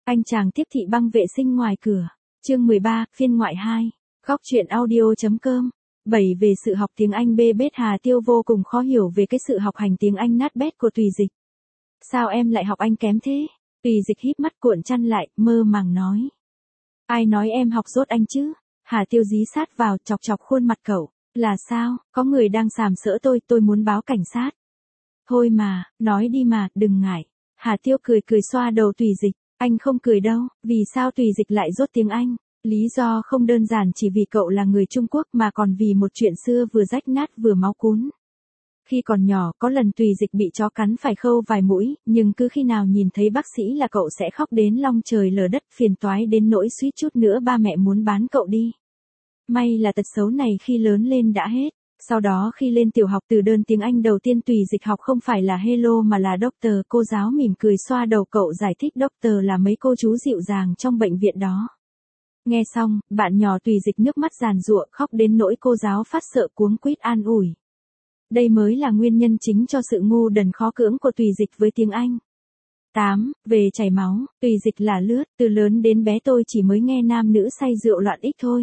Anh chàng tiếp thị băng vệ sinh ngoài cửa. Chương 13, phiên ngoại 2. Góc truyện audio.com. 7 về sự học tiếng Anh bê bết. Hà Tiêu vô cùng khó hiểu về cái sự học hành tiếng Anh nát bét của Tùy Dịch. Sao em lại học Anh kém thế? Tùy Dịch híp mắt cuộn chăn lại, mơ màng nói. Ai nói em học dốt Anh chứ? Hà Tiêu dí sát vào, chọc chọc khuôn mặt cậu. Là sao? Có người đang sàm sỡ tôi muốn báo cảnh sát. Thôi mà, nói đi mà, đừng ngại. Hà Tiêu cười cười xoa đầu Tùy Dịch. Anh không cười đâu, vì sao Tùy Dịch lại dốt tiếng Anh? Lý do không đơn giản chỉ vì cậu là người Trung Quốc mà còn vì một chuyện xưa vừa rách nát vừa máu cún. Khi còn nhỏ, có lần Tùy Dịch bị chó cắn phải khâu vài mũi, nhưng cứ khi nào nhìn thấy bác sĩ là cậu sẽ khóc đến long trời lở đất, phiền toái đến nỗi suýt chút nữa ba mẹ muốn bán cậu đi. May là tật xấu này khi lớn lên đã hết. Sau đó khi lên tiểu học, từ đơn tiếng Anh đầu tiên Tùy Dịch học không phải là hello mà là doctor. Cô giáo mỉm cười xoa đầu cậu giải thích doctor là mấy cô chú dịu dàng trong bệnh viện đó. Nghe xong, bạn nhỏ Tùy Dịch nước mắt giàn giụa khóc đến nỗi cô giáo phát sợ cuống quýt an ủi. Đây mới là nguyên nhân chính cho sự ngu đần khó cưỡng của Tùy Dịch với tiếng Anh. 8. Về chảy máu, Tùy Dịch là lướt, từ lớn đến bé tôi chỉ mới nghe nam nữ say rượu loạn ích thôi.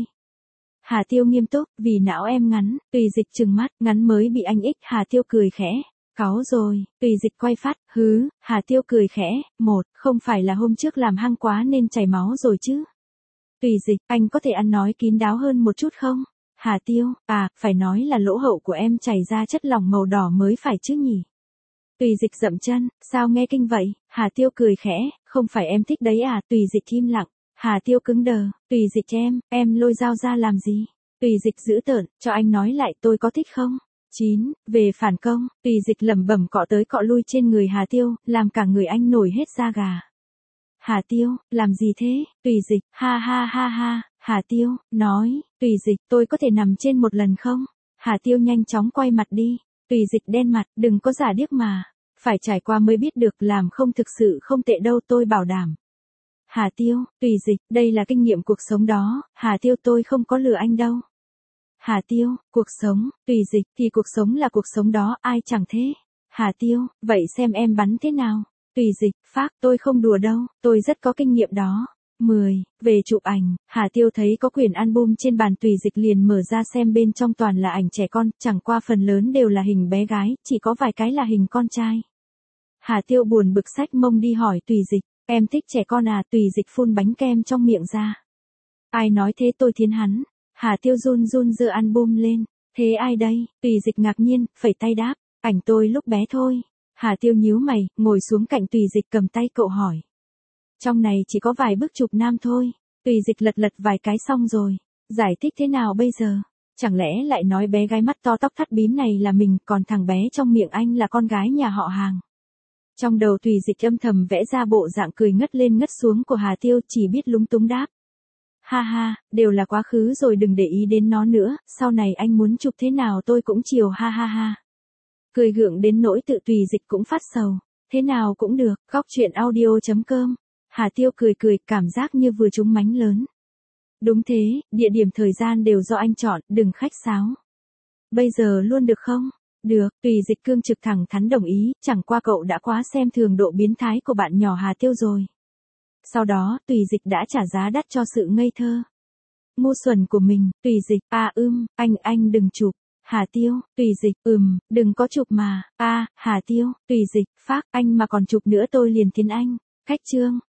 Hà Tiêu nghiêm túc, vì não em ngắn. Tùy Dịch trừng mắt, ngắn mới bị anh ích. Hà Tiêu cười khẽ. Cáu rồi. Tùy Dịch quay phát, hứ. Hà Tiêu cười khẽ. Không phải là hôm trước làm hăng quá nên chảy máu rồi chứ? Tùy Dịch, anh có thể ăn nói kín đáo hơn một chút không? Hà Tiêu, phải nói là lỗ hậu của em chảy ra chất lỏng màu đỏ mới phải chứ nhỉ? Tùy Dịch dậm chân, sao nghe kinh vậy? Hà Tiêu cười khẽ, không phải em thích đấy à? Tùy Dịch im lặng. Hà Tiêu cứng đờ, Tùy Dịch em lôi dao ra làm gì? Tùy Dịch dữ tợn, cho anh nói lại tôi có thích không? 9. Về phản công, Tùy Dịch lẩm bẩm cọ tới cọ lui trên người Hà Tiêu, làm cả người anh nổi hết da gà. Hà Tiêu, làm gì thế? Tùy Dịch, ha ha ha ha. Hà Tiêu, nói, Tùy Dịch, tôi có thể nằm trên một lần không? Hà Tiêu nhanh chóng quay mặt đi. Tùy Dịch đen mặt, đừng có giả điếc mà. Phải trải qua mới biết được, làm không thực sự không tệ đâu tôi bảo đảm. Hà Tiêu, Tùy Dịch, đây là kinh nghiệm cuộc sống đó. Hà Tiêu, tôi không có lừa anh đâu. Hà Tiêu, cuộc sống, Tùy Dịch, thì cuộc sống là cuộc sống đó, ai chẳng thế. Hà Tiêu, vậy xem em bắn thế nào? Tùy Dịch, phác, tôi không đùa đâu, tôi rất có kinh nghiệm đó. 10. Về chụp ảnh, Hà Tiêu thấy có quyển album trên bàn Tùy Dịch liền mở ra xem, bên trong toàn là ảnh trẻ con, chẳng qua phần lớn đều là hình bé gái, chỉ có vài cái là hình con trai. Hà Tiêu buồn bực xách mông đi hỏi Tùy Dịch, em thích trẻ con à? Tùy Dịch phun bánh kem trong miệng ra. Ai nói thế? Tôi thiến hắn. Hà Tiêu run run giơ album lên. Thế ai đây? Tùy Dịch ngạc nhiên, phẩy tay đáp, ảnh tôi lúc bé thôi. Hà Tiêu nhíu mày, ngồi xuống cạnh Tùy Dịch cầm tay cậu hỏi. Trong này chỉ có vài bức chụp nam thôi. Tùy Dịch lật lật vài cái xong rồi. Giải thích thế nào bây giờ? Chẳng lẽ lại nói bé gái mắt to tóc thắt bím này là mình, còn thằng bé trong miệng anh là con gái nhà họ Hàng? Trong đầu Tùy Dịch âm thầm vẽ ra bộ dạng cười ngất lên ngất xuống của Hà Tiêu, chỉ biết lúng túng đáp. Ha ha, đều là quá khứ rồi, đừng để ý đến nó nữa, sau này anh muốn chụp thế nào tôi cũng chiều, ha ha ha. Cười gượng đến nỗi tự Tùy Dịch cũng phát sầu. Thế nào cũng được, góc truyện audio.com. Hà Tiêu cười cười, cảm giác như vừa trúng mánh lớn. Đúng thế, địa điểm thời gian đều do anh chọn, đừng khách sáo. Bây giờ luôn được không? Được. Tùy Dịch cương trực thẳng thắn đồng ý, chẳng qua cậu đã quá xem thường độ biến thái của bạn nhỏ Hà Tiêu rồi. Sau đó, Tùy Dịch đã trả giá đắt cho sự ngây thơ ngu xuẩn của mình. Tùy Dịch, anh đừng chụp. Hà Tiêu, Tùy Dịch, đừng có chụp mà. Hà Tiêu, Tùy Dịch, phác, anh mà còn chụp nữa tôi liền thiến anh. Khách trương,